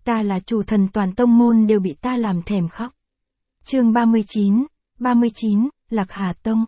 Ta là chủ thần toàn tông môn đều bị ta làm thèm khóc. Chương 39, Lạc Hà Tông.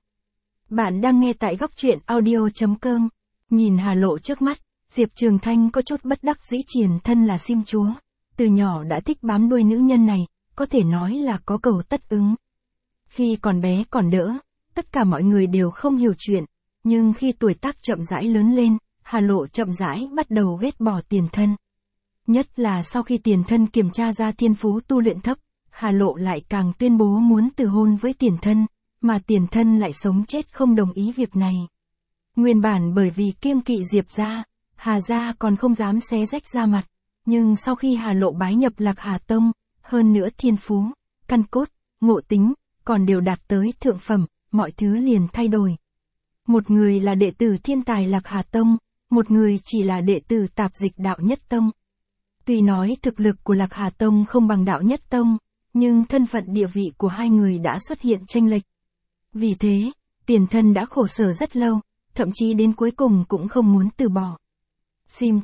Bạn đang nghe tại góc truyện audio.com. Nhìn Hà Lộ trước mắt, Diệp Trường Thanh có chút bất đắc dĩ, triển thân là sim chúa. Từ nhỏ đã thích bám đuôi nữ nhân này, có thể nói là có cầu tất ứng. Khi còn bé còn đỡ, tất cả mọi người đều không hiểu chuyện, nhưng khi tuổi tác chậm rãi lớn lên, Hà Lộ chậm rãi bắt đầu ghét bỏ tiền thân. Nhất là sau khi tiền thân kiểm tra ra thiên phú tu luyện thấp, Hà Lộ lại càng tuyên bố muốn từ hôn với tiền thân, mà tiền thân lại sống chết không đồng ý việc này. Nguyên bản bởi vì kiêng kỵ Diệp gia, Hà gia còn không dám xé rách da mặt, nhưng sau khi Hà Lộ bái nhập Lạc Hà Tông, hơn nữa thiên phú, căn cốt, ngộ tính, còn đều đạt tới thượng phẩm, mọi thứ liền thay đổi. Một người là đệ tử thiên tài Lạc Hà Tông, một người chỉ là đệ tử tạp dịch Đạo Nhất Tông. Tuy nói thực lực của Lạc Hà Tông không bằng Đạo Nhất Tông, nhưng thân phận địa vị của hai người đã xuất hiện chênh lệch. Vì thế, tiền thân đã khổ sở rất lâu, thậm chí đến cuối cùng cũng không muốn từ bỏ. Sim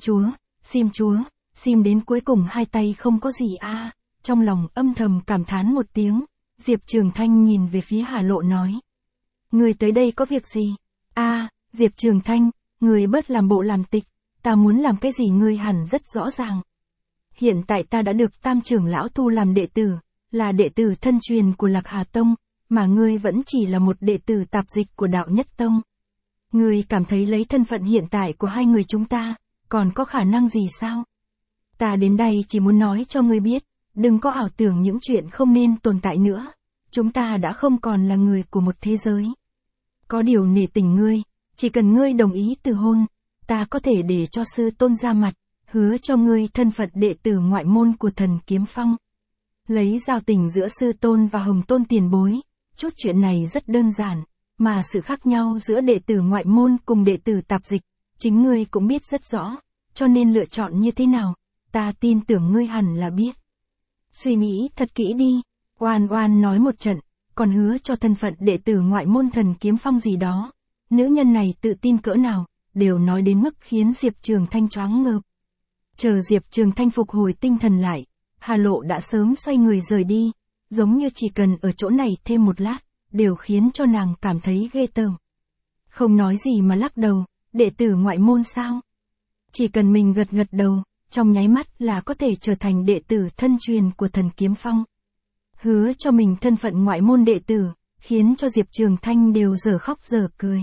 chúa, sim đến cuối cùng hai tay không có gì a. Trong lòng âm thầm cảm thán một tiếng, Diệp Trường Thanh nhìn về phía Hà Lộ nói. Người tới đây có việc gì? Diệp Trường Thanh, người bớt làm bộ làm tịch, ta muốn làm cái gì ngươi hẳn rất rõ ràng. Hiện tại ta đã được Tam trưởng lão thu làm đệ tử, là đệ tử thân truyền của Lạc Hà Tông, mà ngươi vẫn chỉ là một đệ tử tạp dịch của Đạo Nhất Tông. Ngươi cảm thấy lấy thân phận hiện tại của hai người chúng ta, còn có khả năng gì sao? Ta đến đây chỉ muốn nói cho ngươi biết, đừng có ảo tưởng những chuyện không nên tồn tại nữa, chúng ta đã không còn là người của một thế giới. Có điều nể tình ngươi, chỉ cần ngươi đồng ý từ hôn, ta có thể để cho sư tôn ra mặt, hứa cho ngươi thân phận đệ tử ngoại môn của Thần Kiếm Phong. Lấy giao tình giữa sư tôn và Hồng Tôn tiền bối, chút chuyện này rất đơn giản, mà sự khác nhau giữa đệ tử ngoại môn cùng đệ tử tạp dịch, chính ngươi cũng biết rất rõ, cho nên lựa chọn như thế nào, ta tin tưởng ngươi hẳn là biết. Suy nghĩ thật kỹ đi, oan nói một trận, còn hứa cho thân phận đệ tử ngoại môn Thần Kiếm Phong gì đó. Nữ nhân này tự tin cỡ nào, đều nói đến mức khiến Diệp Trường Thanh choáng ngợp. Chờ Diệp Trường Thanh phục hồi tinh thần lại, Hà Lộ đã sớm xoay người rời đi, giống như chỉ cần ở chỗ này thêm một lát, đều khiến cho nàng cảm thấy ghê tởm. Không nói gì mà lắc đầu, đệ tử ngoại môn sao? Chỉ cần mình gật đầu, trong nháy mắt là có thể trở thành đệ tử thân truyền của Thần Kiếm Phong. Hứa cho mình thân phận ngoại môn đệ tử, khiến cho Diệp Trường Thanh đều dở khóc dở cười.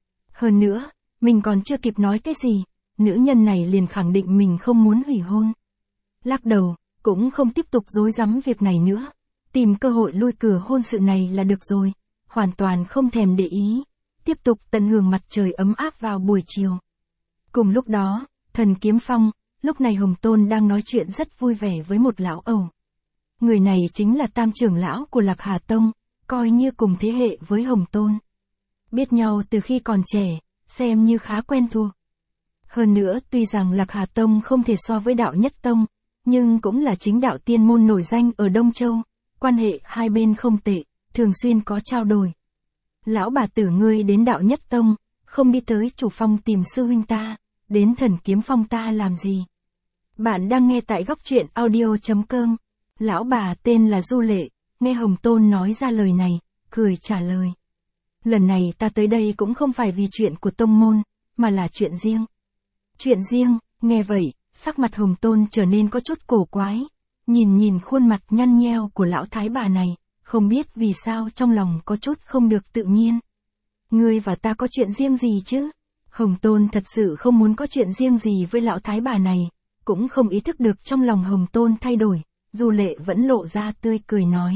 Hơn nữa, mình còn chưa kịp nói cái gì, nữ nhân này liền khẳng định mình không muốn hủy hôn. Lắc đầu, cũng không tiếp tục rối rắm việc này nữa, tìm cơ hội lui cửa hôn sự này là được rồi, hoàn toàn không thèm để ý, tiếp tục tận hưởng mặt trời ấm áp vào buổi chiều. Cùng lúc đó, Thần Kiếm Phong, lúc này Hồng Tôn đang nói chuyện rất vui vẻ với một lão ẩu. Người này chính là Tam trưởng lão của Lạc Hà Tông, coi như cùng thế hệ với Hồng Tôn. Biết nhau từ khi còn trẻ, xem như khá quen thuộc. Hơn nữa tuy rằng Lạc Hà Tông không thể so với Đạo Nhất Tông, nhưng cũng là chính đạo tiên môn nổi danh ở Đông Châu, quan hệ hai bên không tệ, thường xuyên có trao đổi. Lão bà tử ngươi đến Đạo Nhất Tông, không đi tới chủ phong tìm sư huynh ta, đến Thần Kiếm Phong ta làm gì? Bạn đang nghe tại góc truyện audio.com. Lão bà tên là Du Lệ, nghe Hồng Tôn nói ra lời này, cười trả lời. Lần này ta tới đây cũng không phải vì chuyện của tông môn, mà là chuyện riêng. Chuyện riêng, nghe vậy, sắc mặt Hồng Tôn trở nên có chút cổ quái, nhìn khuôn mặt nhăn nheo của lão thái bà này, không biết vì sao trong lòng có chút không được tự nhiên. Ngươi và ta có chuyện riêng gì chứ? Hồng Tôn thật sự không muốn có chuyện riêng gì với lão thái bà này, cũng không ý thức được trong lòng Hồng Tôn thay đổi, Du Lệ vẫn lộ ra tươi cười nói.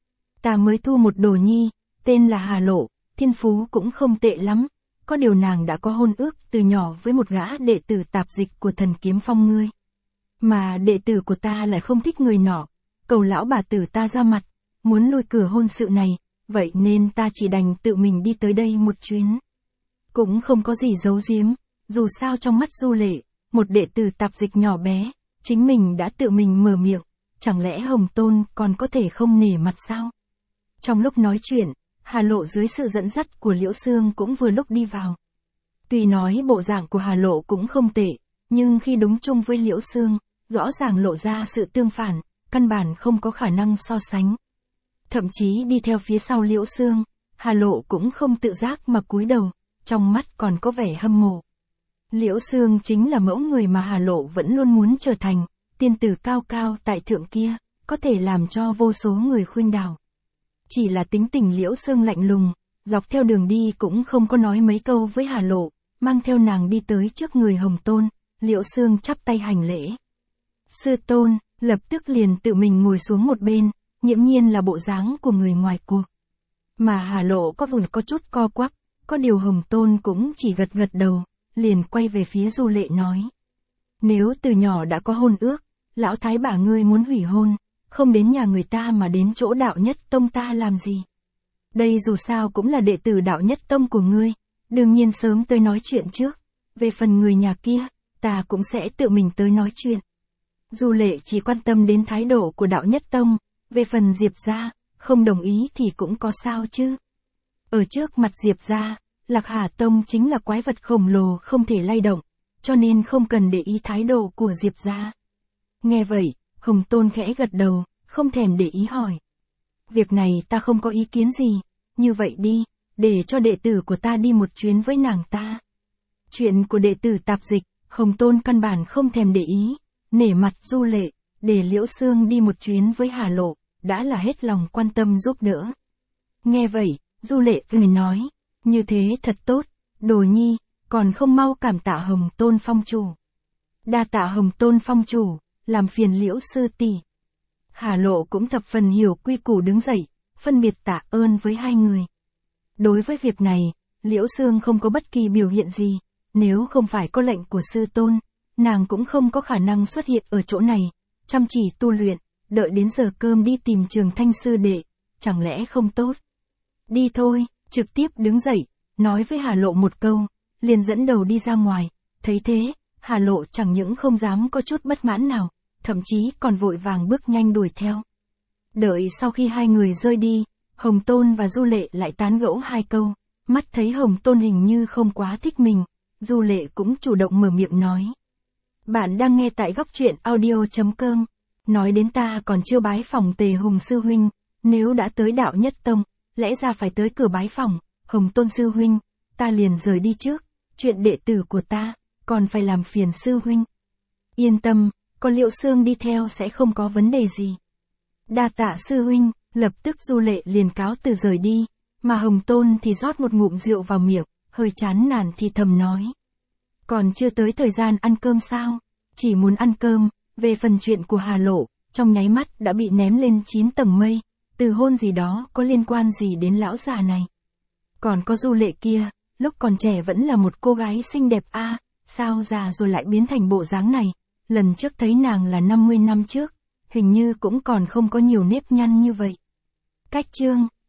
Ta mới thu một đồ nhi, tên là Hà Lộ, thiên phú cũng không tệ lắm, có điều nàng đã có hôn ước từ nhỏ với một gã đệ tử tạp dịch của Thần Kiếm Phong ngươi. Mà đệ tử của ta lại không thích người nọ, cầu lão bà tử ta ra mặt, muốn lui cửa hôn sự này, vậy nên ta chỉ đành tự mình đi tới đây một chuyến. Cũng không có gì giấu giếm, dù sao trong mắt Du Lệ, một đệ tử tạp dịch nhỏ bé, chính mình đã tự mình mở miệng, chẳng lẽ Hồng Tôn còn có thể không nể mặt sao? Trong lúc nói chuyện, Hà Lộ dưới sự dẫn dắt của Liễu Sương cũng vừa lúc đi vào. Tuy nói bộ dạng của Hà Lộ cũng không tệ, nhưng khi đúng chung với Liễu Sương, rõ ràng lộ ra sự tương phản, căn bản không có khả năng so sánh. Thậm chí đi theo phía sau Liễu Xương, Hà Lộ cũng không tự giác mà cúi đầu, trong mắt còn có vẻ hâm mộ. Liễu Xương chính là mẫu người mà Hà Lộ vẫn luôn muốn trở thành, tiên tử cao cao tại thượng kia, có thể làm cho vô số người khuynh đảo. Chỉ là tính tình Liễu Xương lạnh lùng, dọc theo đường đi cũng không có nói mấy câu với Hà Lộ, mang theo nàng đi tới trước người Hồng Tôn, Liễu Xương chắp tay hành lễ. Sư tôn, lập tức liền tự mình ngồi xuống một bên, nghiễm nhiên là bộ dáng của người ngoài cuộc. Mà Hà Lộ có chút co quắp, có điều Hồng Tôn cũng chỉ gật gật đầu, liền quay về phía Du Lệ nói. Nếu từ nhỏ đã có hôn ước, lão thái bà ngươi muốn hủy hôn, không đến nhà người ta mà đến chỗ đạo nhất tông ta làm gì? Đây dù sao cũng là đệ tử đạo nhất tông của ngươi, đương nhiên sớm tới nói chuyện trước. Về phần người nhà kia, ta cũng sẽ tự mình tới nói chuyện. Du Lệ chỉ quan tâm đến thái độ của đạo nhất tông, về phần Diệp gia, không đồng ý thì cũng có sao chứ. Ở trước mặt Diệp gia, Lạc Hà tông chính là quái vật khổng lồ không thể lay động, cho nên không cần để ý thái độ của Diệp gia. Nghe vậy, Hồng Tôn khẽ gật đầu, không thèm để ý hỏi. Việc này ta không có ý kiến gì, như vậy đi, để cho đệ tử của ta đi một chuyến với nàng ta. Chuyện của đệ tử tạp dịch, Hồng Tôn căn bản không thèm để ý, nể mặt Du Lệ, để Liễu Xương đi một chuyến với Hà Lộ, đã là hết lòng quan tâm giúp đỡ. Nghe vậy, Du Lệ cười nói, như thế thật tốt, Đồ Nhi, còn không mau cảm tạ Hồng Tôn phong chủ. Đa tạ Hồng Tôn phong chủ, làm phiền Liễu sư tỷ. Hà Lộ cũng thập phần hiểu quy củ đứng dậy, phân biệt tạ ơn với hai người. Đối với việc này, Liễu Xương không có bất kỳ biểu hiện gì, nếu không phải có lệnh của sư tôn, nàng cũng không có khả năng xuất hiện ở chỗ này, chăm chỉ tu luyện, đợi đến giờ cơm đi tìm Trường Thanh sư đệ, chẳng lẽ không tốt? Đi thôi, trực tiếp đứng dậy, nói với Hà Lộ một câu, liền dẫn đầu đi ra ngoài, thấy thế, Hà Lộ chẳng những không dám có chút bất mãn nào, thậm chí còn vội vàng bước nhanh đuổi theo. Đợi sau khi hai người rơi đi, Hồng Tôn và Du Lệ lại tán gẫu hai câu, mắt thấy Hồng Tôn hình như không quá thích mình, Du Lệ cũng chủ động mở miệng nói. Bạn đang nghe tại góc truyện audio.com, nói đến ta còn chưa bái phòng Tề Hùng sư huynh, nếu đã tới đạo nhất tông, lẽ ra phải tới cửa bái phòng, Hồng Tôn sư huynh, ta liền rời đi trước, chuyện đệ tử của ta, còn phải làm phiền sư huynh. Yên tâm, có Liễu Xương đi theo sẽ không có vấn đề gì. Đa tạ sư huynh, lập tức Du Lệ liền cáo từ rời đi, mà Hồng Tôn thì rót một ngụm rượu vào miệng, hơi chán nản thì thầm nói. Còn chưa tới thời gian ăn cơm sao? Chỉ muốn ăn cơm, về phần chuyện của Hà Lộ, trong nháy mắt đã bị ném lên 9 tầng mây, từ hôn gì đó có liên quan gì đến lão già này. Còn có Du Lệ kia, lúc còn trẻ vẫn là một cô gái xinh đẹp sao già rồi lại biến thành bộ dáng này, lần trước thấy nàng là 50 năm trước, hình như cũng còn không có nhiều nếp nhăn như vậy. Cách chương